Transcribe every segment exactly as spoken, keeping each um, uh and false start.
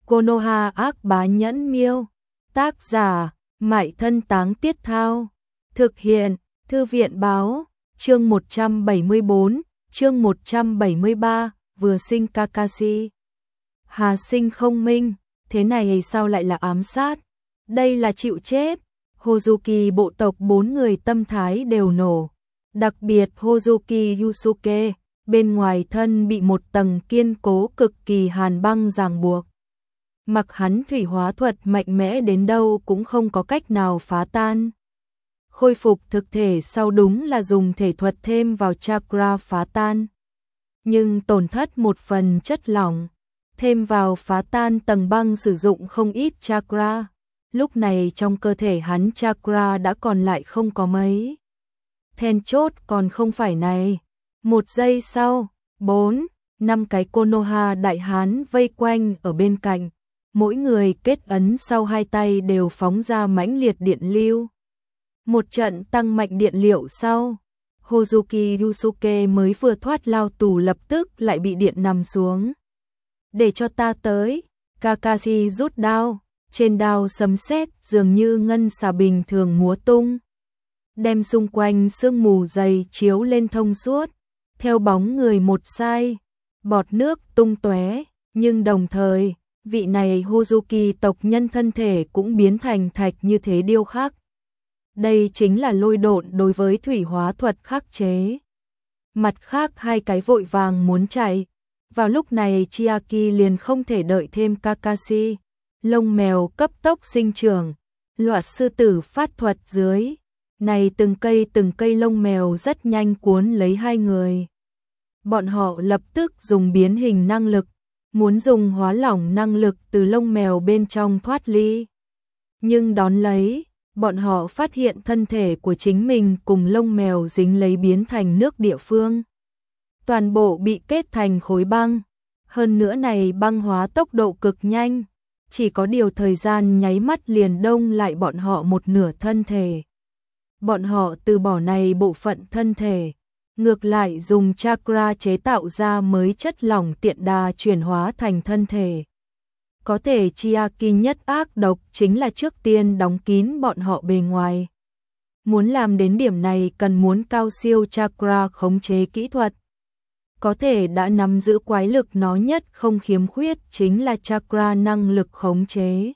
Konoha ác bá nhẫn miêu. Tác giả, Mại Thân Táng Tiết Thao. Thực hiện, Thư viện báo. Chương một trăm bảy mươi bốn, chương một trăm bảy mươi ba, vừa sinh Kakashi. Hà Sinh không minh, thế này sao lại là ám sát? Đây là chịu chết. Hozuki bộ tộc bốn người tâm thái đều nổ. Đặc biệt Hozuki Yusuke, bên ngoài thân bị một tầng kiên cố cực kỳ hàn băng ràng buộc. Mặc hắn thủy hóa thuật mạnh mẽ đến đâu cũng không có cách nào phá tan. Khôi phục thực thể sau đúng là dùng thể thuật thêm vào chakra phá tan. Nhưng tổn thất một phần chất lỏng, thêm vào phá tan tầng băng sử dụng không ít chakra. Lúc này trong cơ thể hắn chakra đã còn lại không có mấy. Then chốt còn không phải này. Một giây sau, bốn, năm cái Konoha đại hán vây quanh ở bên cạnh. Mỗi người kết ấn sau hai tay đều phóng ra mãnh liệt điện lưu. Một trận tăng mạnh điện liệu sau, Hozuki Yusuke mới vừa thoát lao tù lập tức lại bị điện nằm xuống. Để cho ta tới, Kakashi rút đao, trên đao sấm sét dường như ngân xà bình thường múa tung. Đem xung quanh sương mù dày chiếu lên thông suốt, theo bóng người một sai, bọt nước tung tóe, nhưng đồng thời, vị này Hozuki tộc nhân thân thể cũng biến thành thạch như thế điêu khắc. Đây chính là lôi độn đối với thủy hóa thuật khắc chế. Mặt khác hai cái vội vàng muốn chạy. Vào lúc này Chiaki liền không thể đợi thêm Kakashi. Lông mèo cấp tốc sinh trưởng. Loạt sư tử phát thuật dưới. Này từng cây từng cây lông mèo rất nhanh cuốn lấy hai người. Bọn họ lập tức dùng biến hình năng lực. Muốn dùng hóa lỏng năng lực từ lông mèo bên trong thoát ly. Nhưng đón lấy, bọn họ phát hiện thân thể của chính mình cùng lông mèo dính lấy biến thành nước địa phương. Toàn bộ bị kết thành khối băng. Hơn nữa này băng hóa tốc độ cực nhanh. Chỉ có điều thời gian nháy mắt liền đông lại bọn họ một nửa thân thể. Bọn họ từ bỏ này bộ phận thân thể. Ngược lại dùng chakra chế tạo ra mới chất lỏng tiện đà chuyển hóa thành thân thể. Có thể Chiaki nhất ác độc chính là trước tiên đóng kín bọn họ bề ngoài. Muốn làm đến điểm này cần muốn cao siêu chakra khống chế kỹ thuật. Có thể đã nắm giữ quái lực nó nhất không khiếm khuyết chính là chakra năng lực khống chế.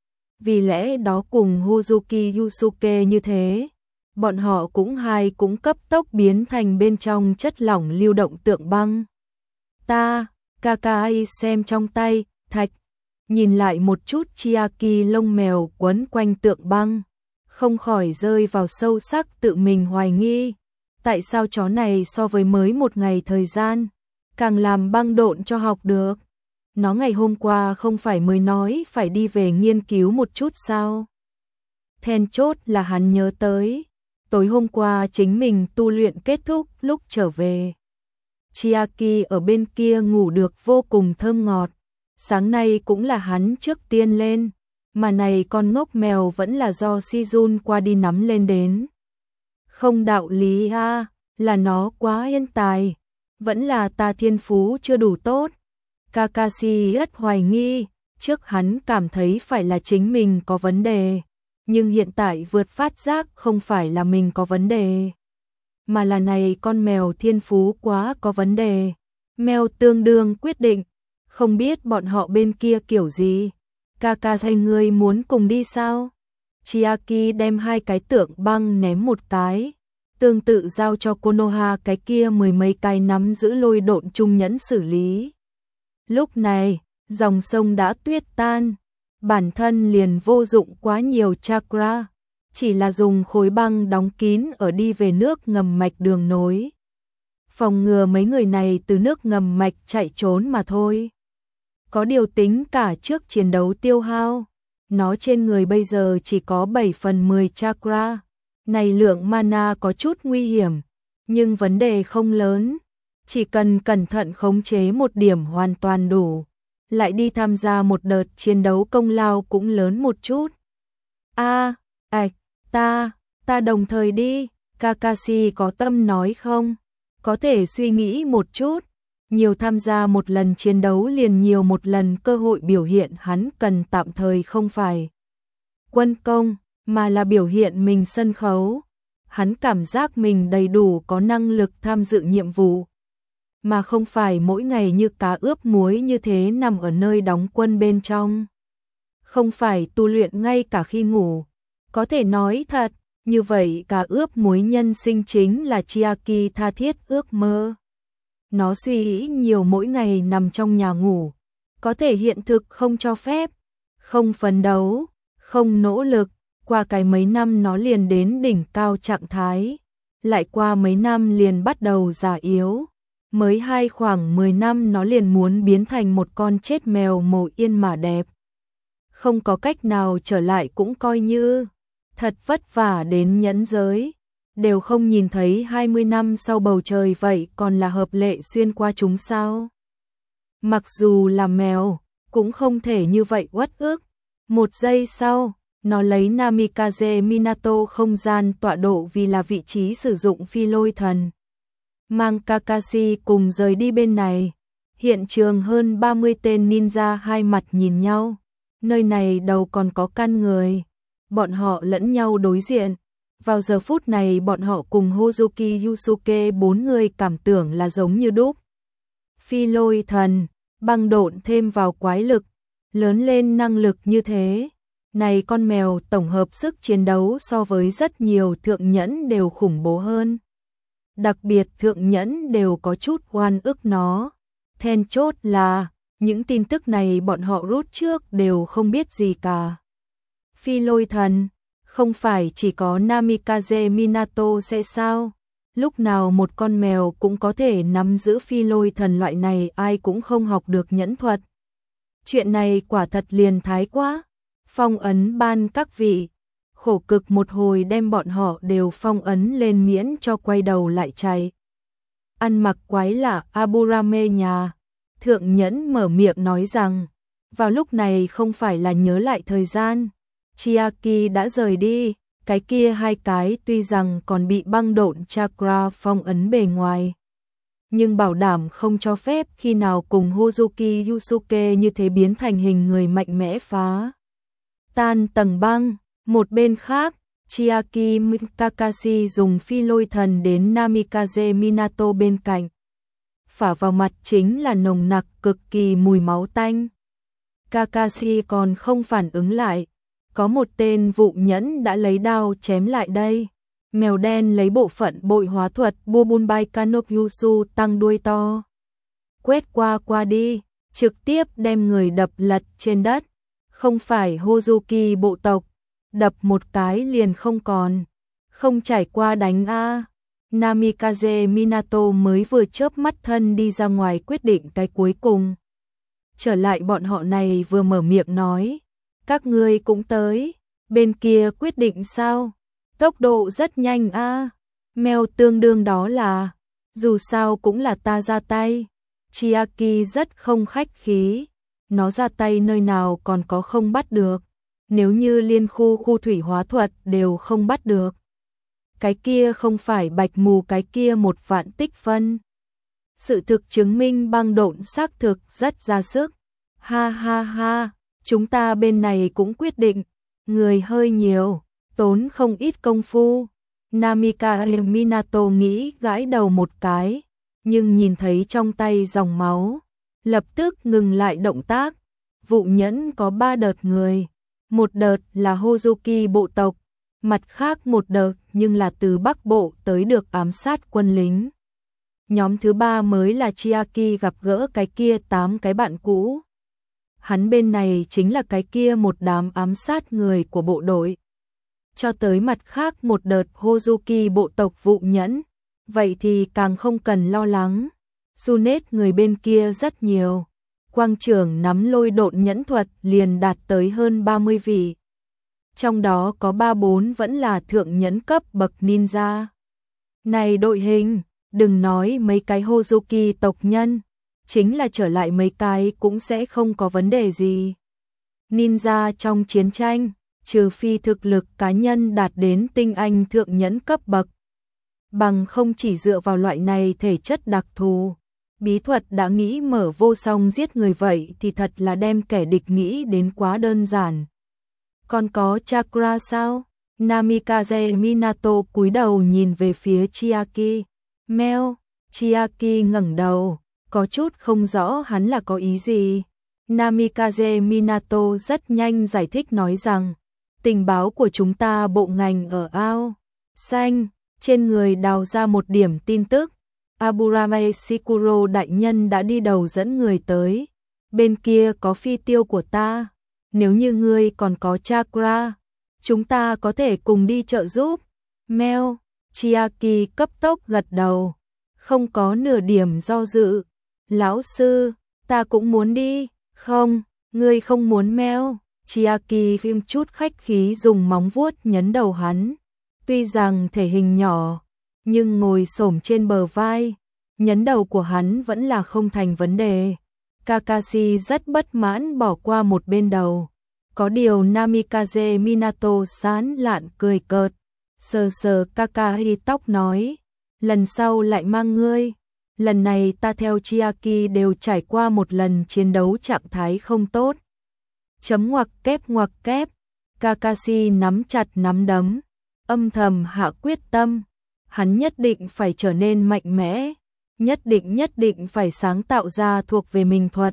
Vì lẽ đó cùng Hozuki Yusuke như thế. Bọn họ cũng hai cũng cấp tốc biến thành bên trong chất lỏng lưu động tượng băng. Ta, Kakashi xem trong tay, thạch, nhìn lại một chút Chiaki lông mèo quấn quanh tượng băng, không khỏi rơi vào sâu sắc tự mình hoài nghi. Tại sao chó này so với mới một ngày thời gian, càng làm băng độn cho học được? Nó ngày hôm qua không phải mới nói phải đi về nghiên cứu một chút sao? Then chốt là hắn nhớ tới. Tối hôm qua chính mình tu luyện kết thúc lúc trở về. Chiaki ở bên kia ngủ được vô cùng thơm ngọt. Sáng nay cũng là hắn trước tiên lên. Mà này con ngốc mèo vẫn là do Shizun qua đi nắm lên đến. Không đạo lý a, là nó quá yên tài. Vẫn là ta thiên phú chưa đủ tốt. Kakashi rất hoài nghi. Trước hắn cảm thấy phải là chính mình có vấn đề. Nhưng hiện tại vượt phát giác không phải là mình có vấn đề, mà là này con mèo thiên phú quá có vấn đề. Mèo tương đương quyết định, không biết bọn họ bên kia kiểu gì. Kakashi ngươi muốn cùng đi sao? Chiaki đem hai cái tượng băng ném một cái, tương tự giao cho Konoha cái kia mười mấy cái nắm giữ lôi độn trung nhẫn xử lý. Lúc này, dòng sông đã tuyết tan. Bản thân liền vô dụng quá nhiều chakra, chỉ là dùng khối băng đóng kín ở đi về nước ngầm mạch đường nối. Phòng ngừa mấy người này từ nước ngầm mạch chạy trốn mà thôi. Có điều tính cả trước chiến đấu tiêu hao, nó trên người bây giờ chỉ có bảy phần mười chakra. Này lượng mana có chút nguy hiểm, nhưng vấn đề không lớn. Chỉ cần cẩn thận khống chế một điểm hoàn toàn đủ. Lại đi tham gia một đợt chiến đấu công lao cũng lớn một chút. A, ạch, ta, ta đồng thời đi, Kakashi có tâm nói không? Có thể suy nghĩ một chút, Nhiều tham gia một lần chiến đấu liền nhiều một lần cơ hội biểu hiện, hắn cần tạm thời không phải quân công, mà là biểu hiện mình sân khấu. Hắn cảm giác mình đầy đủ có năng lực tham dự nhiệm vụ, mà không phải mỗi ngày như cá ướp muối như thế nằm ở nơi đóng quân bên trong. Không phải tu luyện ngay cả khi ngủ. Có thể nói thật, như vậy cá ướp muối nhân sinh chính là Chiaki tha thiết ước mơ. Nó suy nghĩ nhiều mỗi ngày nằm trong nhà ngủ. Có thể hiện thực không cho phép, không phấn đấu, không nỗ lực. Qua cái mấy năm nó liền đến đỉnh cao trạng thái. Lại qua mấy năm liền bắt đầu già yếu. Mới hai khoảng mười năm nó liền muốn biến thành một con chết mèo màu yên mà đẹp. Không có cách nào trở lại cũng coi như thật vất vả đến nhẫn giới. Đều không nhìn thấy hai mươi năm sau bầu trời vậy còn là hợp lệ xuyên qua chúng sao. Mặc dù là mèo, cũng không thể như vậy uất ức. Một giây sau, nó lấy Namikaze Minato không gian tọa độ vì là vị trí sử dụng phi lôi thần. Mang Kakashi cùng rời đi bên này. Hiện trường hơn ba mươi tên ninja hai mặt nhìn nhau. Nơi này đâu còn có căn người. Bọn họ lẫn nhau đối diện. Vào giờ phút này bọn họ cùng Hozuki Yusuke bốn người cảm tưởng là giống như đúc. Phi lôi thần, băng độn thêm vào quái lực, lớn lên năng lực như thế. Này con mèo tổng hợp sức chiến đấu so với rất nhiều thượng nhẫn đều khủng bố hơn. Đặc biệt thượng nhẫn đều có chút oan ức nó. Then chốt là, những tin tức này bọn họ rút trước đều không biết gì cả. Phi lôi thần, không phải chỉ có Namikaze Minato sẽ sao? Lúc nào một con mèo cũng có thể nắm giữ phi lôi thần loại này, ai cũng không học được nhẫn thuật. Chuyện này quả thật liền thái quá. Phong ấn ban các vị, khổ cực một hồi đem bọn họ đều phong ấn lên miễn cho quay đầu lại chạy. Ăn mặc quái lạ Aburame nhà. Thượng nhẫn mở miệng nói rằng, vào lúc này không phải là nhớ lại thời gian. Chiaki đã rời đi, cái kia hai cái tuy rằng còn bị băng độn chakra phong ấn bề ngoài. Nhưng bảo đảm không cho phép khi nào cùng Hozuki Yusuke như thế biến thành hình người mạnh mẽ phá tan tầng băng. Một bên khác, Chiaki Kakashi dùng phi lôi thần đến Namikaze Minato bên cạnh. Phả vào mặt chính là nồng nặc cực kỳ mùi máu tanh. Kakashi còn không phản ứng lại. Có một tên vụ nhẫn đã lấy đao chém lại đây. Mèo đen lấy bộ phận bội hóa thuật Bubunbai Kanopyusu tăng đuôi to. Quét qua qua đi, trực tiếp đem người đập lật trên đất. Không phải Hozuki bộ tộc, đập một cái liền không còn. Không trải qua đánh a. Namikaze Minato mới vừa chớp mắt thân đi ra ngoài quyết định cái cuối cùng. Trở lại bọn họ này vừa mở miệng nói. Các ngươi cũng tới, bên kia quyết định sao? Tốc độ rất nhanh a. Mèo tương đương đó là, dù sao cũng là ta ra tay. Chiaki rất không khách khí, nó ra tay nơi nào còn có không bắt được. Nếu như liên khu khu thủy hóa thuật đều không bắt được. Cái kia không phải bạch mù, cái kia một vạn tích phân. Sự thực chứng minh băng độn xác thực rất ra sức. Ha ha ha. Chúng ta bên này cũng quyết định, người hơi nhiều, tốn không ít công phu. Namikaze Minato nghĩ gãi đầu một cái, nhưng nhìn thấy trong tay dòng máu, lập tức ngừng lại động tác. Vụ nhẫn có ba đợt người, một đợt là Hozuki bộ tộc, mặt khác một đợt nhưng là từ Bắc Bộ tới được ám sát quân lính. Nhóm thứ ba mới là Chiaki gặp gỡ cái kia tám cái bạn cũ. Hắn bên này chính là cái kia một đám ám sát người của bộ đội. Cho tới mặt khác một đợt Hozuki bộ tộc vụ nhẫn. Vậy thì càng không cần lo lắng. Sunet người bên kia rất nhiều. Quang trưởng nắm lôi độn nhẫn thuật liền đạt tới hơn ba mươi vị. Trong đó có ba bốn vẫn là thượng nhẫn cấp bậc ninja. Này đội hình, đừng nói mấy cái Hozuki tộc nhân. Chính là trở lại mấy cái cũng sẽ không có vấn đề gì. Ninja trong chiến tranh, trừ phi thực lực cá nhân đạt đến tinh anh thượng nhẫn cấp bậc. Bằng không chỉ dựa vào loại này thể chất đặc thù, bí thuật đã nghĩ mở vô song giết người vậy thì thật là đem kẻ địch nghĩ đến quá đơn giản. Còn có chakra sao? Namikaze Minato cúi đầu nhìn về phía Chiaki. Meo, Chiaki ngẩng đầu, có chút không rõ hắn là có ý gì. Namikaze Minato rất nhanh giải thích nói rằng, tình báo của chúng ta bộ ngành ở ao xanh, trên người đào ra một điểm tin tức. Aburame Shikuro đại nhân đã đi đầu dẫn người tới. Bên kia có phi tiêu của ta. Nếu như ngươi còn có chakra, chúng ta có thể cùng đi trợ giúp. Meo, Chiaki cấp tốc gật đầu, không có nửa điểm do dự. Lão sư, ta cũng muốn đi. Không, ngươi không muốn Meo. Chiaki khiêm chút khách khí dùng móng vuốt nhấn đầu hắn. Tuy rằng thể hình nhỏ, nhưng ngồi xổm trên bờ vai, nhấn đầu của hắn vẫn là không thành vấn đề. Kakashi rất bất mãn bỏ qua một bên đầu. Có điều Namikaze Minato sán lạn cười cợt, sờ sờ Kakashi tóc nói, lần sau lại mang ngươi. Lần này ta theo Chiaki đều trải qua một lần chiến đấu trạng thái không tốt. Chấm ngoặc kép ngoặc kép, Kakashi nắm chặt nắm đấm, âm thầm hạ quyết tâm. Hắn nhất định phải trở nên mạnh mẽ, nhất định nhất định phải sáng tạo ra thuộc về mình thuật.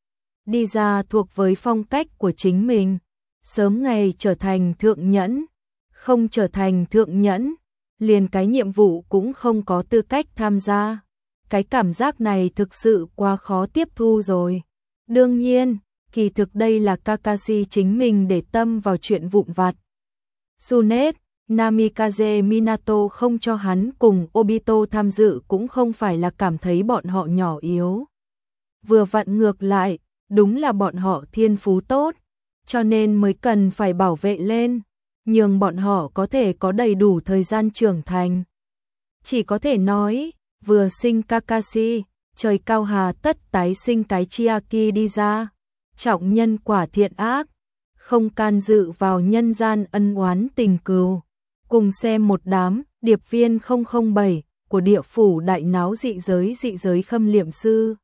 Đi ra thuộc với phong cách của chính mình, sớm ngày trở thành thượng nhẫn, không trở thành thượng nhẫn, liền cái nhiệm vụ cũng không có tư cách tham gia. Cái cảm giác này thực sự quá khó tiếp thu rồi. Đương nhiên, kỳ thực đây là Kakashi chính mình để tâm vào chuyện vụn vặt. Tsunade, Namikaze Minato không cho hắn cùng Obito tham dự cũng không phải là cảm thấy bọn họ nhỏ yếu. Vừa vặn ngược lại, đúng là bọn họ thiên phú tốt, cho nên mới cần phải bảo vệ lên, nhường bọn họ có thể có đầy đủ thời gian trưởng thành. Chỉ có thể nói, vừa sinh Kakashi, trời cao hà tất tái sinh cái Chiaki đi ra. Trọng nhân quả thiện ác, không can dự vào nhân gian ân oán tình cừu. Cùng xem một đám điệp viên không không bảy của địa phủ đại náo dị giới dị giới khâm liệm sư.